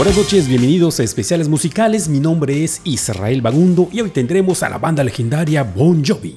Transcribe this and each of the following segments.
Buenas noches, bienvenidos a Especiales Musicales. Mi nombre es Israel Bagundo y hoy tendremos a la banda legendaria Bon Jovi.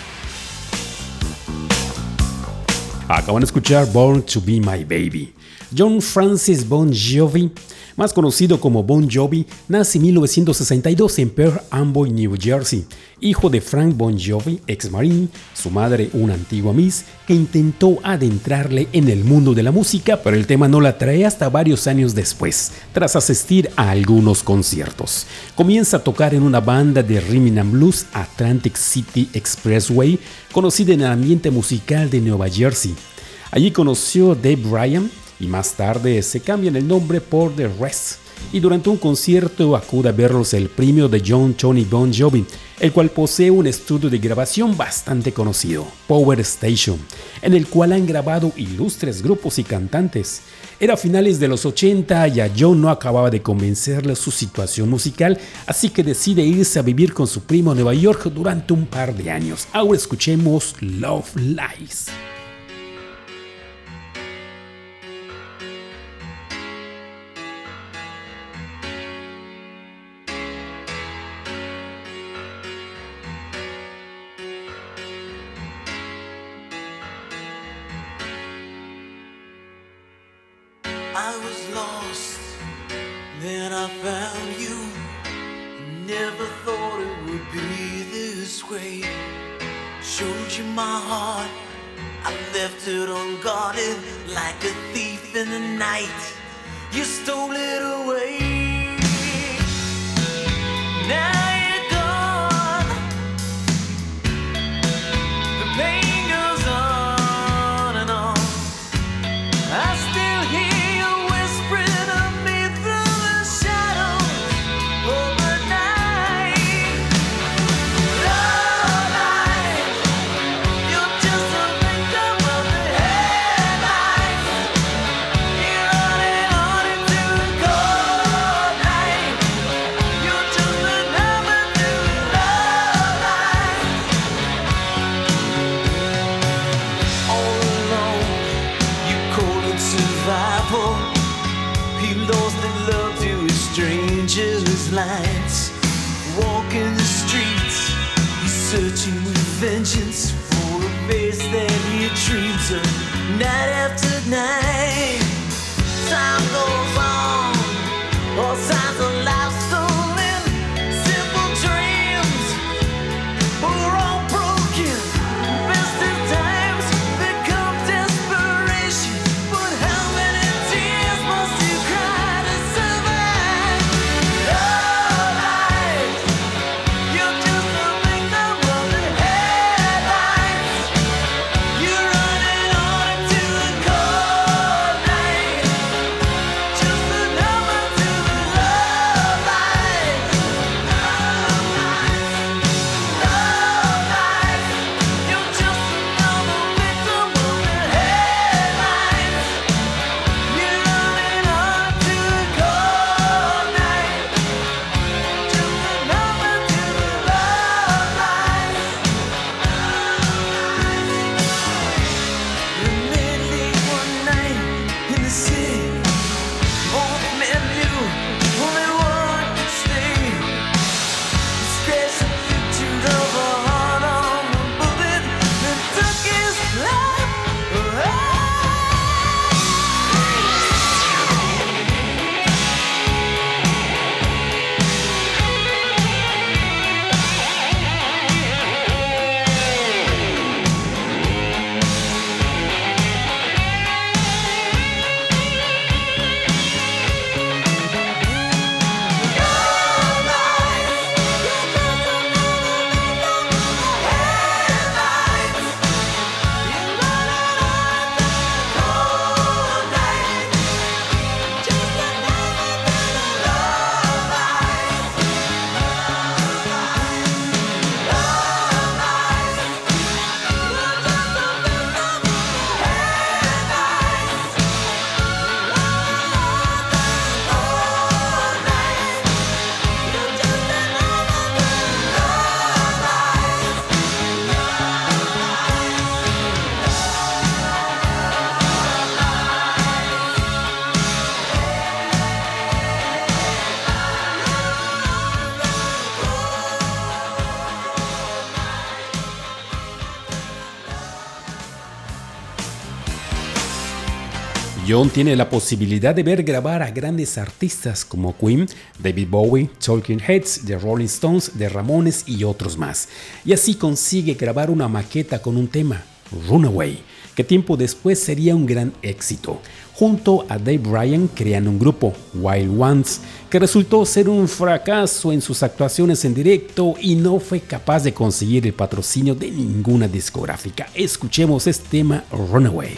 Acaban de escuchar Born to Be My Baby. John Francis Bon Jovi, más conocido como Bon Jovi, nace en 1962 en Pearl Ambos, New Jersey, hijo de Frank Bon Jovi, ex Marine, su madre una antigua Miss que intentó adentrarle en el mundo de la música, pero el tema no la atrae hasta varios años después, tras asistir a algunos conciertos. Comienza a tocar en una banda de rhythm and blues, Atlantic City Expressway, conocida en el ambiente musical de Nueva Jersey. Allí conoció a Dave Bryan, y más tarde se cambian el nombre por The Rest, y durante un concierto acude a verlos el premio de John Tony Bon Jovi, el cual posee un estudio de grabación bastante conocido, Power Station, en el cual han grabado ilustres grupos y cantantes. Era a finales de los 80 y a John no acababa de convencerle su situación musical, así que decide irse a vivir con su primo a Nueva York durante un par de años. Ahora escuchemos Love Lies. I was lost, then I found you. Never thought it would be this way. Showed you my heart, I left it unguarded like a thief in the night. You stole it away. Now you're gone. The pain goes on and on. I still hear lights, walking the streets, he's searching with vengeance for a face that he dreams of night after night. Time goes on, all signs of life stolen, simple dreams are all broken. Best of times become desperation, but how many tears must you cry to survive? Just a number to the love. John tiene la posibilidad de ver grabar a grandes artistas como Queen, David Bowie, Talking Heads, The Rolling Stones, The Ramones y otros más. Y así consigue grabar una maqueta con un tema, Runaway, que tiempo después sería un gran éxito. Junto a Dave Bryan crean un grupo, Wild Ones, que resultó ser un fracaso en sus actuaciones en directo y no fue capaz de conseguir el patrocinio de ninguna discográfica. Escuchemos este tema, Runaway.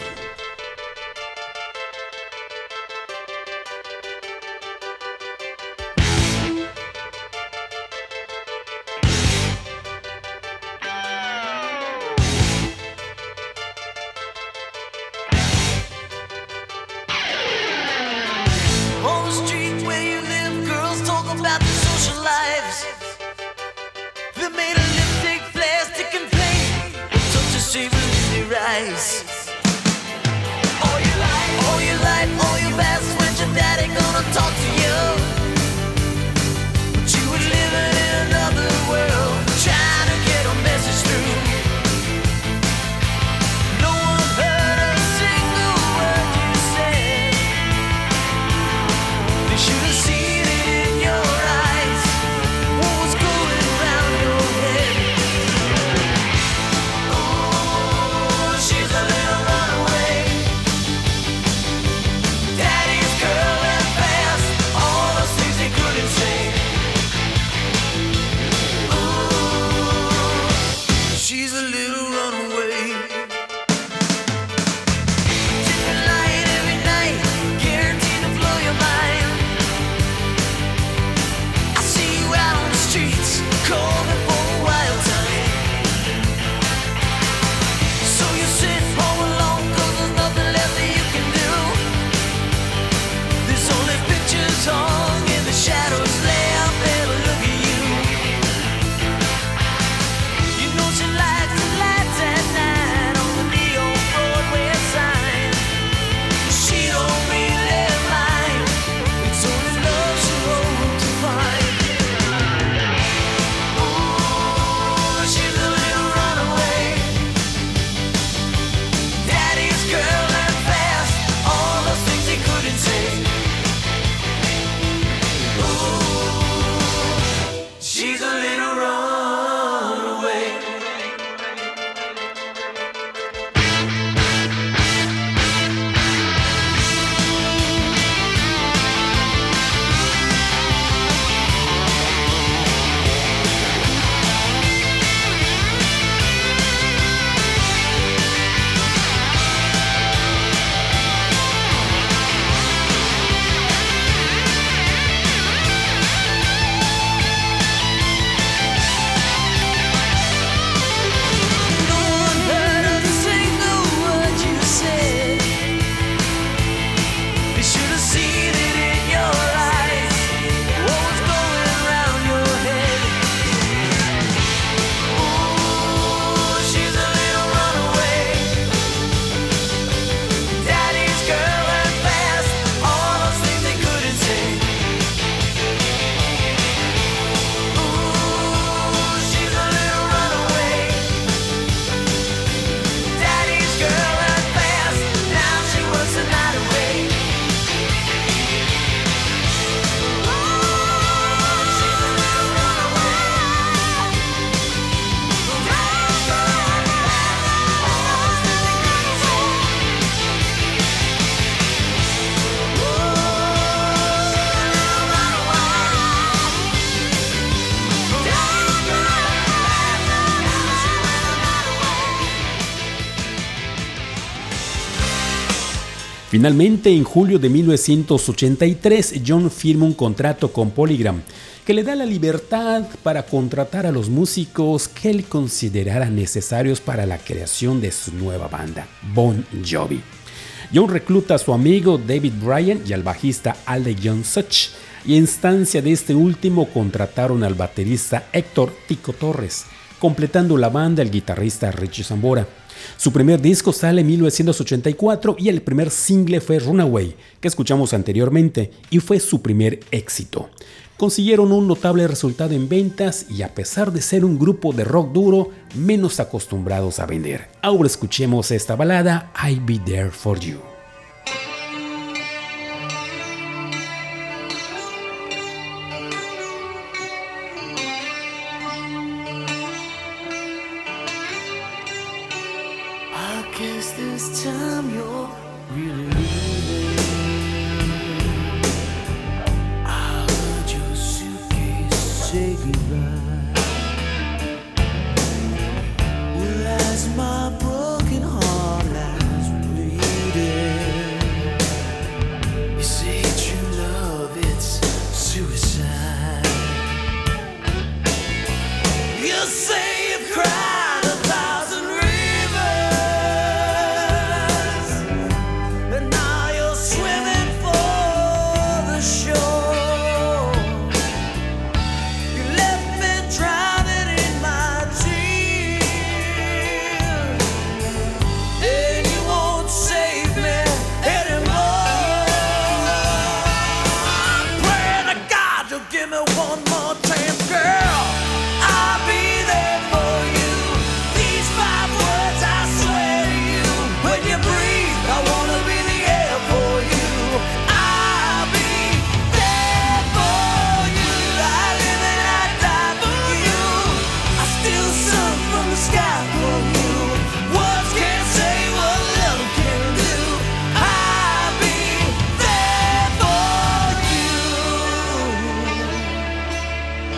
Finalmente, en julio de 1983, John firma un contrato con Polygram, que le da la libertad para contratar a los músicos que él considerara necesarios para la creación de su nueva banda, Bon Jovi. John recluta a su amigo David Bryan y al bajista Alec John Such, y en instancia de este último contrataron al baterista Héctor Tico Torres, completando la banda el guitarrista Richie Sambora. Su primer disco sale en 1984 y el primer single fue Runaway, que escuchamos anteriormente, y fue su primer éxito. Consiguieron un notable resultado en ventas y a pesar de ser un grupo de rock duro, menos acostumbrados a vender. Ahora escuchemos esta balada, I'll Be There For You. you're really leaving. I heard your suitcase say goodbye. Well, as my broken heart lies bleeding, you say true love, it's suicide. You say you've cried 1,000 rivers, and now you're swimming for the shore. You left me drowning in my tears, and you won't save me anymore. I'm praying to God you'll give me one more chance, girl. I'll be there for you. These 5 words I swear to you. When you breathe, I wanna be the air for you. I'll be there for you. I live and I die for you. I still sung from the sky for you. Words can't say what love can do. I'll be there for you.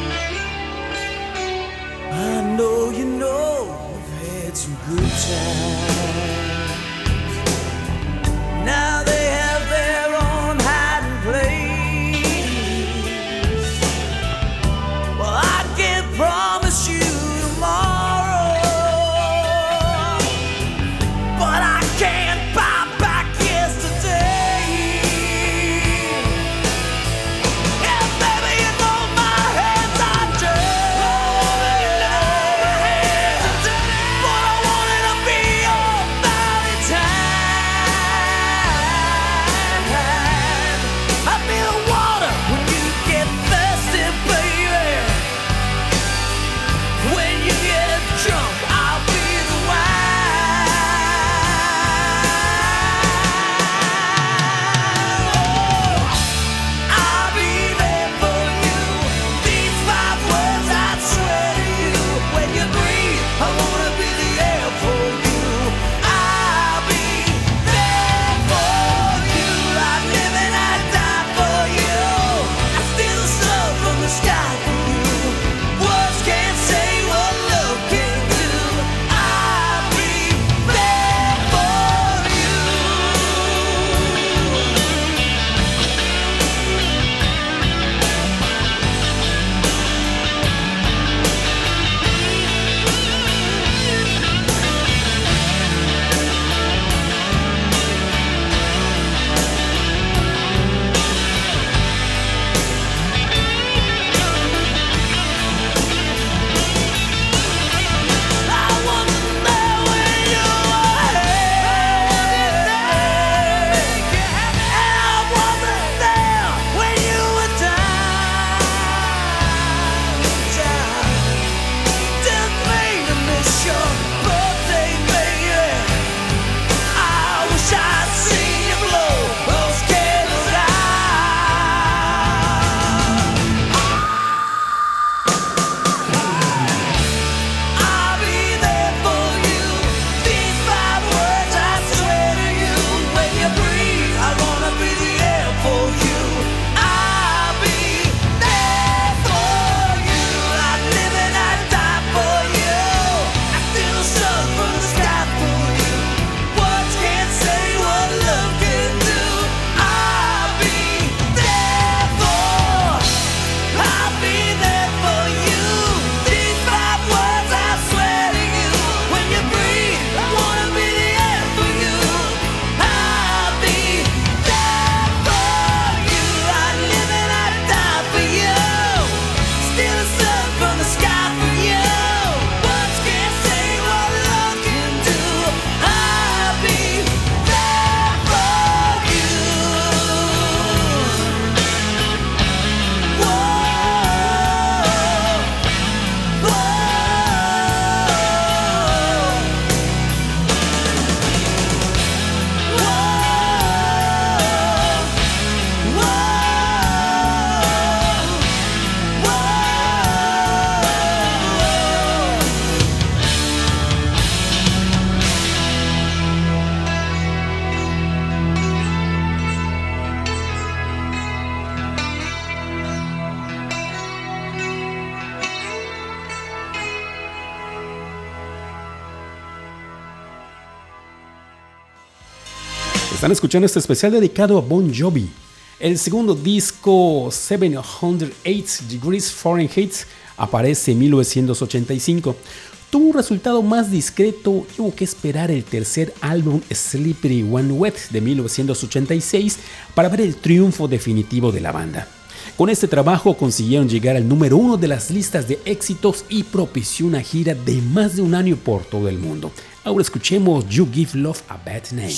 Están escuchando este especial dedicado a Bon Jovi. El segundo disco, 708 Degrees Fahrenheit, aparece en 1985. Tuvo un resultado más discreto y hubo que esperar el tercer álbum, Slippery When Wet, de 1986, para ver el triunfo definitivo de la banda. Con este trabajo consiguieron llegar al número 1 de las listas de éxitos y propició una gira de más de un año por todo el mundo. Ahora escuchemos You Give Love a Bad Name.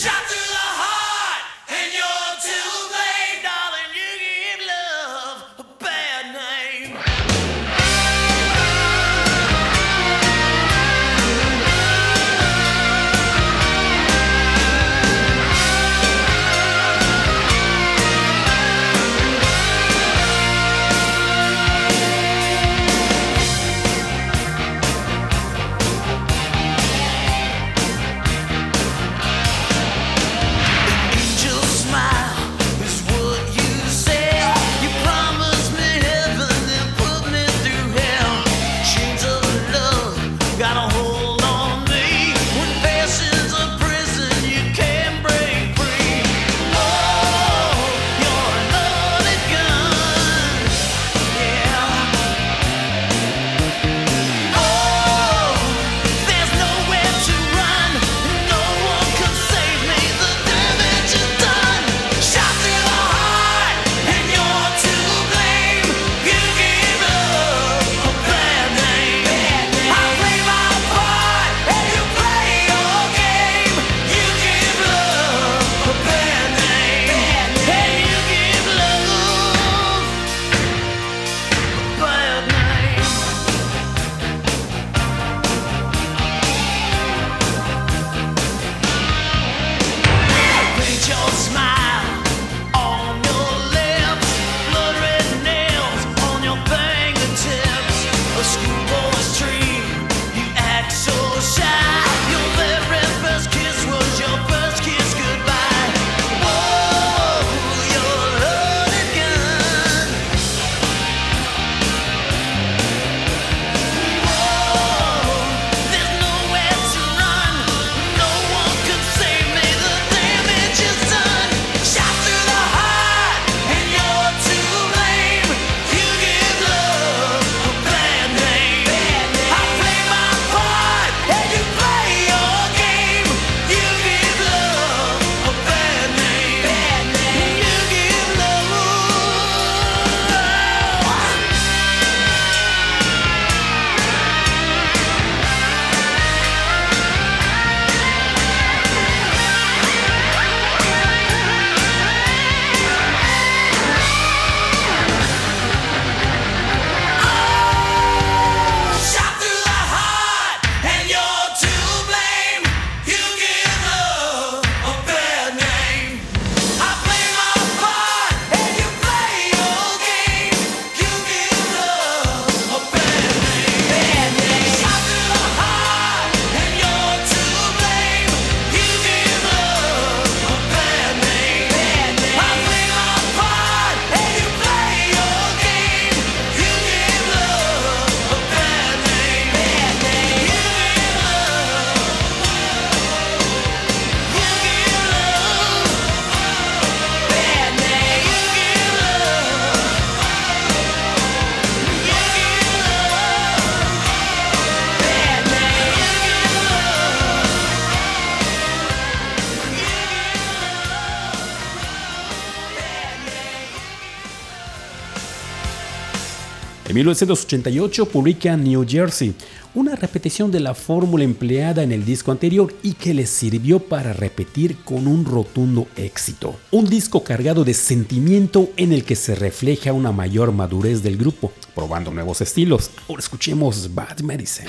En 1988 publica New Jersey, una repetición de la fórmula empleada en el disco anterior y que les sirvió para repetir con un rotundo éxito. Un disco cargado de sentimiento en el que se refleja una mayor madurez del grupo, probando nuevos estilos. Ahora escuchemos Bad Medicine.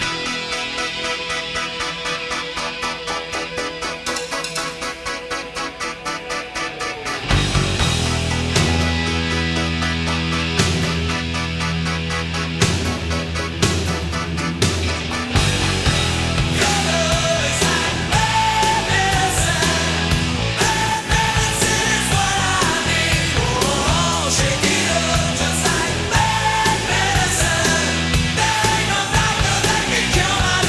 Come on.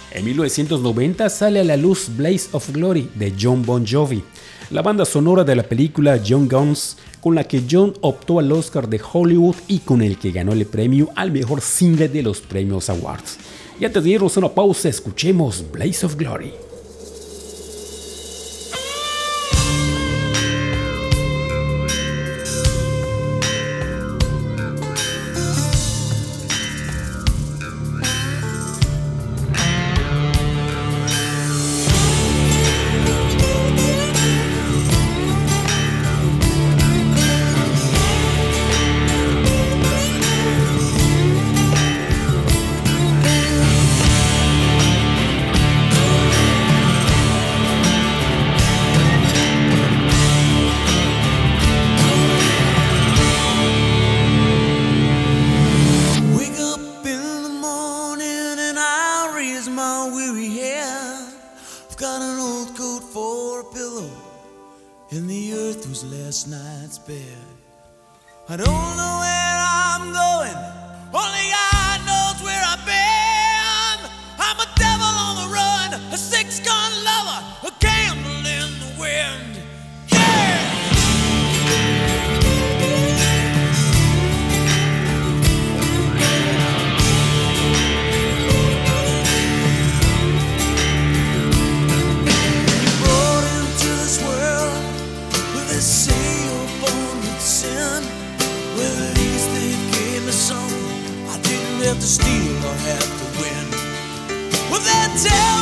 En 1990 sale a la luz Blaze of Glory de Jon Bon Jovi, la banda sonora de la película Young Guns, con la que Jon optó al Oscar de Hollywood y con el que ganó el premio al mejor single de los premios Awards. Y antes de irnos a una pausa, escuchemos Blaze of Glory. I don't know where I'm going, only God knows where I've been. I'm a devil on the run, a six-gun lover, a candle in the wind. Yeah! Brought into this world with this seal born with sin. Well, at least they gave me something I didn't have to steal or have to win. Well, they tell